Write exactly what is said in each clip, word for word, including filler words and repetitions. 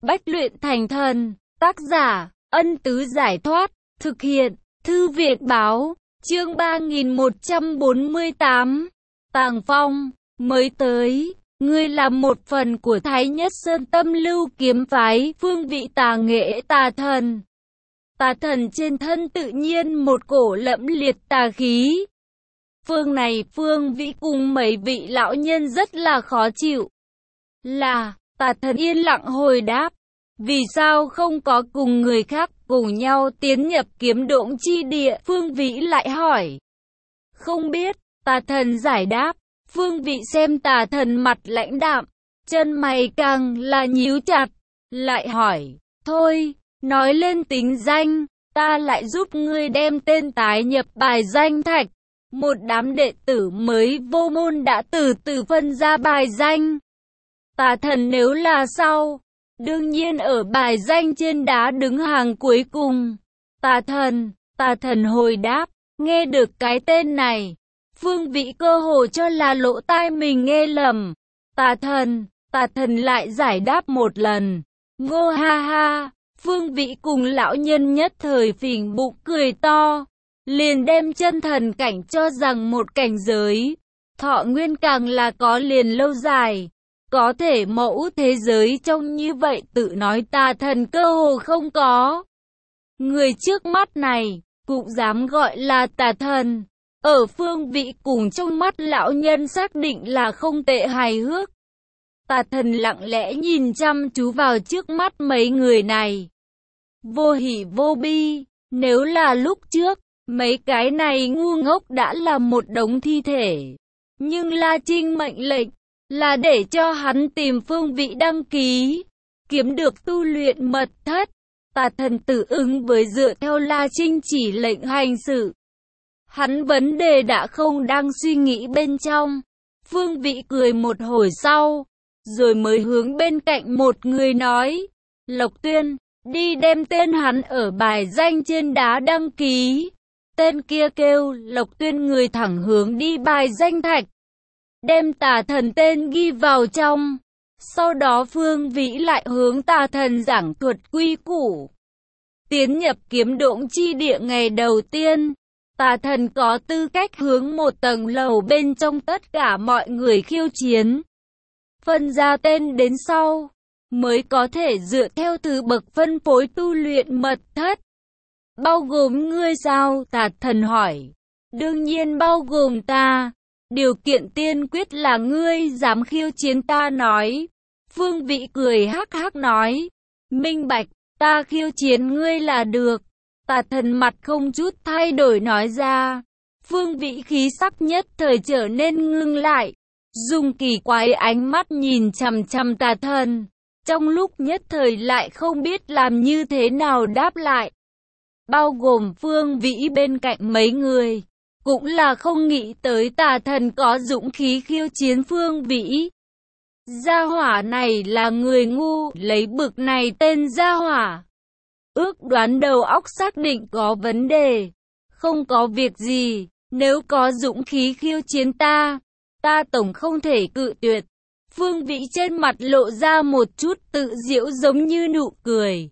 Bách luyện thành thần. Tác giả, Ân Tứ Giải Thoát. Thực hiện, Thư Viện Báo. Chương ba nghìn một trăm bốn mươi tám. Tàng Phong, mới tới. Ngươi là một phần của Thái Nhất Sơn Tâm Lưu kiếm phái, phương vị tà nghệ tà thần. Tà thần trên thân tự nhiên một cổ lẫm liệt tà khí. Phương này Phương Vĩ cùng mấy vị lão nhân rất là khó chịu. Là, tà thần yên lặng hồi đáp. Vì sao không có cùng người khác cùng nhau tiến nhập kiếm độn chi địa? Phương Vĩ lại hỏi. Không biết, tà thần giải đáp. Phương Vĩ xem tà thần mặt lãnh đạm, chân mày càng là nhíu chặt, lại hỏi. Thôi, nói lên tính danh, ta lại giúp ngươi đem tên tái nhập bài danh thạch. Một đám đệ tử mới vô môn đã từ từ phân ra bài danh. Tà thần nếu là sau, đương nhiên ở bài danh trên đá đứng hàng cuối cùng. Tà thần, tà thần hồi đáp, nghe được cái tên này. Phương Vĩ cơ hồ cho là lỗ tai mình nghe lầm. Tà thần, tà thần lại giải đáp một lần. Ngô ha ha, Phương Vĩ cùng lão nhân nhất thời phình bụng cười to. Liền đem chân thần cảnh cho rằng một cảnh giới. Thọ nguyên càng là có liền lâu dài. Có thể mẫu thế giới trông như vậy tự nói tà thần cơ hồ không có. Người trước mắt này, cũng dám gọi là tà thần. Ở Phương Vĩ cùng trong mắt lão nhân xác định là không tệ hài hước. Tà thần lặng lẽ nhìn chăm chú vào trước mắt mấy người này. Vô hỉ vô bi, nếu là lúc trước, mấy cái này ngu ngốc đã là một đống thi thể. Nhưng La Trinh mệnh lệnh là để cho hắn tìm Phương Vĩ đăng ký, kiếm được tu luyện mật thất. Tà thần tự ứng với dựa theo La Trinh chỉ lệnh hành sự. Hắn vấn đề đã không đang suy nghĩ bên trong. Phương Vĩ cười một hồi sau, rồi mới hướng bên cạnh một người nói. Lộc Tuyên, đi đem tên hắn ở bài danh trên đá đăng ký. Tên kia kêu Lộc Tuyên, người thẳng hướng đi bài danh thạch. Đem tà thần tên ghi vào trong. Sau đó Phương Vĩ lại hướng tà thần giảng thuật quy củ. Tiến nhập kiếm độn chi địa ngày đầu tiên, tà thần có tư cách hướng một tầng lầu bên trong tất cả mọi người khiêu chiến. Phân ra tên đến sau, mới có thể dựa theo thứ bậc phân phối tu luyện mật thất. Bao gồm ngươi sao? Tà thần hỏi. Đương nhiên bao gồm ta. Điều kiện tiên quyết là ngươi dám khiêu chiến ta nói. Phương Vĩ cười hắc hắc nói. Minh bạch, ta khiêu chiến ngươi là được. Tà thần mặt không chút thay đổi nói ra. Phương Vĩ khí sắc nhất thời trở nên ngưng lại. Dùng kỳ quái ánh mắt nhìn chằm chằm tà thần. Trong lúc nhất thời lại không biết làm như thế nào đáp lại. Bao gồm Phương Vĩ bên cạnh mấy người. Cũng là không nghĩ tới tà thần có dũng khí khiêu chiến Phương Vĩ. Gia hỏa này là người ngu, lấy bực này tên gia hỏa. Ước đoán đầu óc xác định có vấn đề. Không có việc gì, nếu có dũng khí khiêu chiến ta, ta tổng không thể cự tuyệt. Phương Vĩ trên mặt lộ ra một chút tự giễu giống như nụ cười.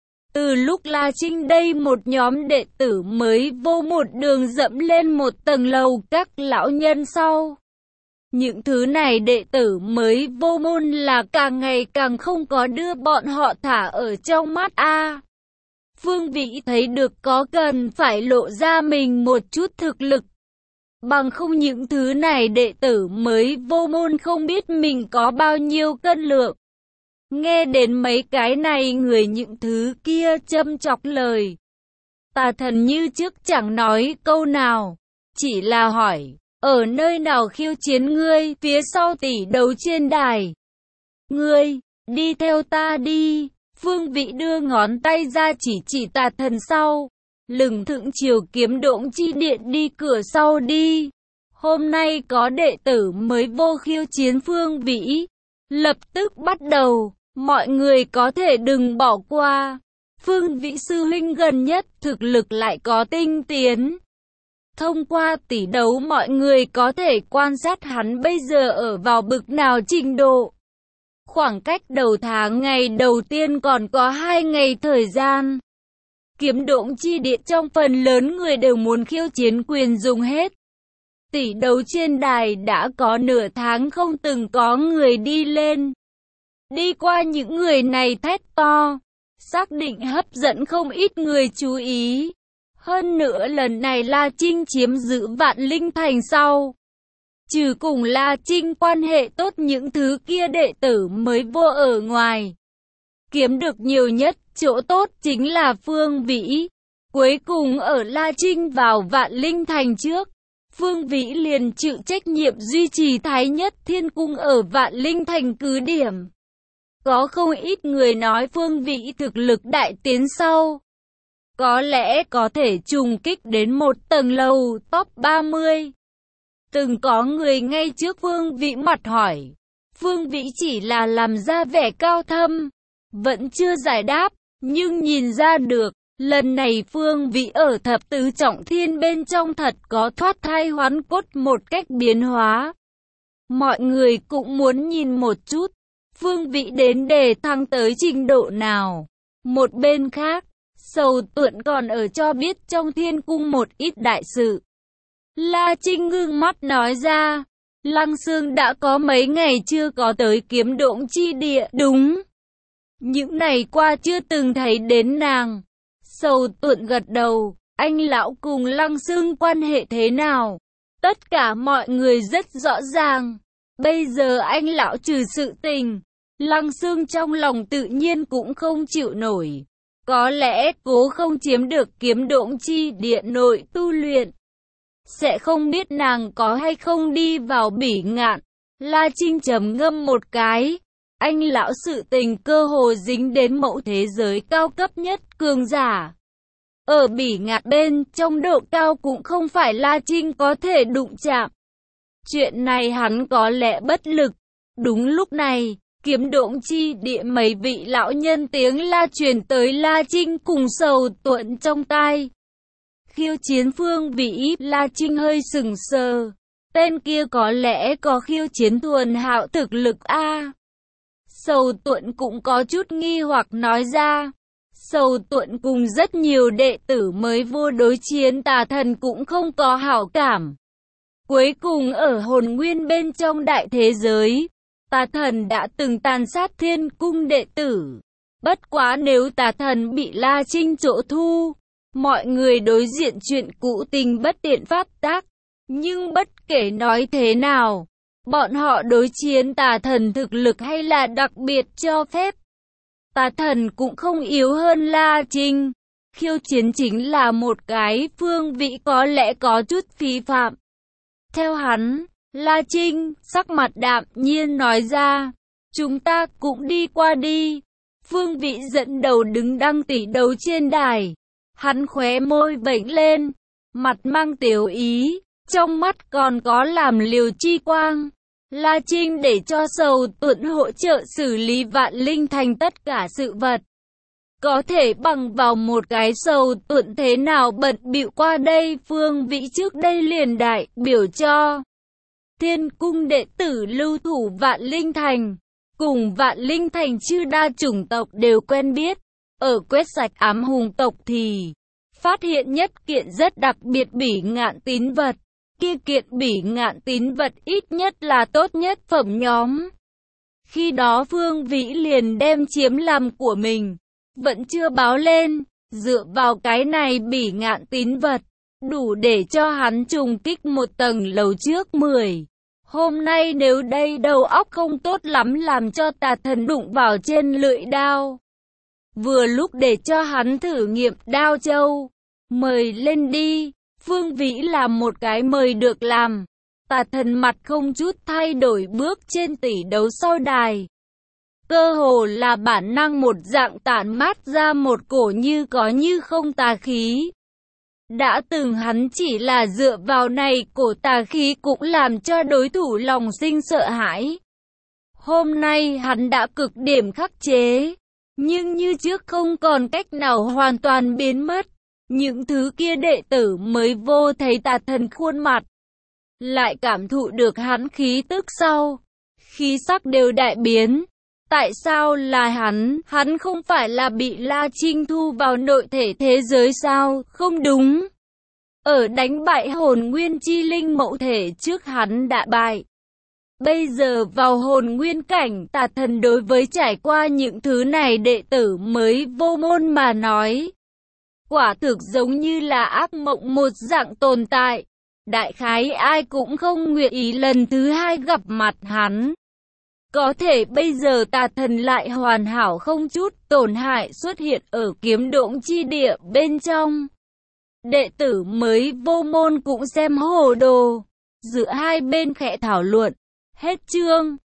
Từ lúc La Trinh đây một nhóm đệ tử mới vô một đường dẫm lên một tầng lầu các lão nhân sau. Những thứ này đệ tử mới vô môn là càng ngày càng không có đưa bọn họ thả ở trong mắt a. Phương Vĩ thấy được có cần phải lộ ra mình một chút thực lực. Bằng không những thứ này đệ tử mới vô môn không biết mình có bao nhiêu cân lượng. Nghe đến mấy cái này người những thứ kia châm chọc lời. Tà thần như trước chẳng nói câu nào. Chỉ là hỏi, ở nơi nào khiêu chiến ngươi? Phía sau tỷ đấu trên đài. Ngươi, đi theo ta đi. Phương Vĩ đưa ngón tay ra chỉ chỉ tà thần sau. Lừng thững chiều kiếm độn chi điện đi cửa sau đi. Hôm nay có đệ tử mới vô khiêu chiến Phương Vĩ. Lập tức bắt đầu, mọi người có thể đừng bỏ qua. Phương Vĩ sư huynh gần nhất thực lực lại có tinh tiến. Thông qua tỷ đấu mọi người có thể quan sát hắn bây giờ ở vào bực nào trình độ. Khoảng cách đầu tháng ngày đầu tiên còn có hai ngày thời gian. Kiếm độn chi địa trong phần lớn người đều muốn khiêu chiến quyền dùng hết. Tỷ đấu trên đài đã có nửa tháng không từng có người đi lên. Đi qua những người này thét to, xác định hấp dẫn không ít người chú ý. Hơn nữa lần này La Trinh chiếm giữ Vạn Linh Thành sau. Trừ cùng La Trinh quan hệ tốt những thứ kia đệ tử mới vô ở ngoài. Kiếm được nhiều nhất chỗ tốt chính là Phương Vĩ. Cuối cùng ở La Trinh vào Vạn Linh Thành trước, Phương Vĩ liền chịu trách nhiệm duy trì Thái Nhất Thiên Cung ở Vạn Linh Thành cứ điểm. Có không ít người nói Phương Vĩ thực lực đại tiến sau. Có lẽ có thể trùng kích đến một tầng lầu top ba mươi. Từng có người ngay trước Phương Vĩ mặt hỏi. Phương Vĩ chỉ là làm ra vẻ cao thâm. Vẫn chưa giải đáp, nhưng nhìn ra được. Lần này Phương Vĩ ở thập tứ trọng thiên bên trong thật có thoát thai hoán cốt một cách biến hóa. Mọi người cũng muốn nhìn một chút. Phương Vĩ đến đề thăng tới trình độ nào. Một bên khác, Sầu Tuận còn ở cho biết trong thiên cung một ít đại sự. La Trinh ngưng mắt nói ra, Lăng Xương đã có mấy ngày chưa có tới kiếm độn chi địa, đúng. Những ngày qua chưa từng thấy đến nàng. Sầu Tuận gật đầu, anh lão cùng Lăng Xương quan hệ thế nào? Tất cả mọi người rất rõ ràng. Bây giờ anh lão trừ sự tình, Lăng Xương trong lòng tự nhiên cũng không chịu nổi. Có lẽ cố không chiếm được kiếm độn chi địa nội tu luyện. Sẽ không biết nàng có hay không đi vào Bỉ Ngạn. La Trinh trầm ngâm một cái. Anh lão sự tình cơ hồ dính đến mẫu thế giới cao cấp nhất cường giả. Ở Bỉ Ngạn bên trong độ cao cũng không phải La Trinh có thể đụng chạm. Chuyện này hắn có lẽ bất lực. Đúng lúc này, kiếm độn chi địa mấy vị lão nhân tiếng la truyền tới La Trinh cùng Sầu Tuận trong tai. Khiêu chiến Phương Vĩ, La Trinh hơi sừng sờ. Tên kia có lẽ có khiêu chiến thuần hạo thực lực a. Sầu Tuận cũng có chút nghi hoặc nói ra. Sầu Tuận cùng rất nhiều đệ tử mới vô đối chiến tà thần cũng không có hảo cảm. Cuối cùng ở hồn nguyên bên trong đại thế giới, tà thần đã từng tàn sát thiên cung đệ tử. Bất quá nếu tà thần bị La Trinh chỗ thu, mọi người đối diện chuyện cũ tình bất tiện pháp tác. Nhưng bất kể nói thế nào, bọn họ đối chiến tà thần thực lực hay là đặc biệt cho phép. Tà thần cũng không yếu hơn La Trinh. Khiêu chiến chính là một cái Phương Vĩ có lẽ có chút phí phạm. Theo hắn, La Trinh, sắc mặt đạm nhiên nói ra, chúng ta cũng đi qua đi. Phương Vĩ dẫn đầu đứng đăng tỷ đấu trên đài. Hắn khóe môi vểnh lên, mặt mang tiểu ý, trong mắt còn có làm liều chi quang. La Trinh để cho Sầu Tuận hỗ trợ xử lý Vạn Linh Thành tất cả sự vật. Có thể bằng vào một cái Sầu Tuận thế nào bận bịu qua đây. Phương Vĩ trước đây liền đại biểu cho Thiên cung đệ tử lưu thủ Vạn Linh Thành. Cùng Vạn Linh Thành chư đa chủng tộc đều quen biết. Ở quét sạch ám hùng tộc thì phát hiện nhất kiện rất đặc biệt Bỉ Ngạn tín vật. Kia kiện Bỉ Ngạn tín vật ít nhất là tốt nhất phẩm nhóm. Khi đó Phương Vĩ liền đem chiếm làm của mình. Vẫn chưa báo lên. Dựa vào cái này Bỉ Ngạn tín vật, đủ để cho hắn trùng kích một tầng lầu trước mười. Hôm nay nếu đây đầu óc không tốt lắm làm cho tà thần đụng vào trên lưỡi đao. Vừa lúc để cho hắn thử nghiệm đao châu. Mời lên đi. Phương Vĩ làm một cái mời được làm. Tà thần mặt không chút thay đổi bước trên tỷ đấu sau đài. Cơ hồ là bản năng một dạng tản mát ra một cổ như có như không tà khí. Đã từng hắn chỉ là dựa vào này cổ tà khí cũng làm cho đối thủ lòng sinh sợ hãi. Hôm nay hắn đã cực điểm khắc chế. Nhưng như trước không còn cách nào hoàn toàn biến mất. Những thứ kia đệ tử mới vô thấy tà thần khuôn mặt. Lại cảm thụ được hắn khí tức sau. Khí sắc đều đại biến. Tại sao là hắn? Hắn không phải là bị La Trinh thu vào nội thể thế giới sao? Không đúng. Ở đánh bại hồn nguyên chi linh mậu thể trước hắn đã bại. Bây giờ vào hồn nguyên cảnh tà thần, đối với trải qua những thứ này đệ tử mới vô môn mà nói, quả thực giống như là ác mộng một dạng tồn tại. Đại khái ai cũng không nguyện ý lần thứ hai gặp mặt hắn. Có thể bây giờ tà thần lại hoàn hảo không chút tổn hại xuất hiện ở kiếm độn chi địa bên trong. Đệ tử mới vô môn cũng xem hồ đồ. Giữa hai bên khẽ thảo luận. Hết chương.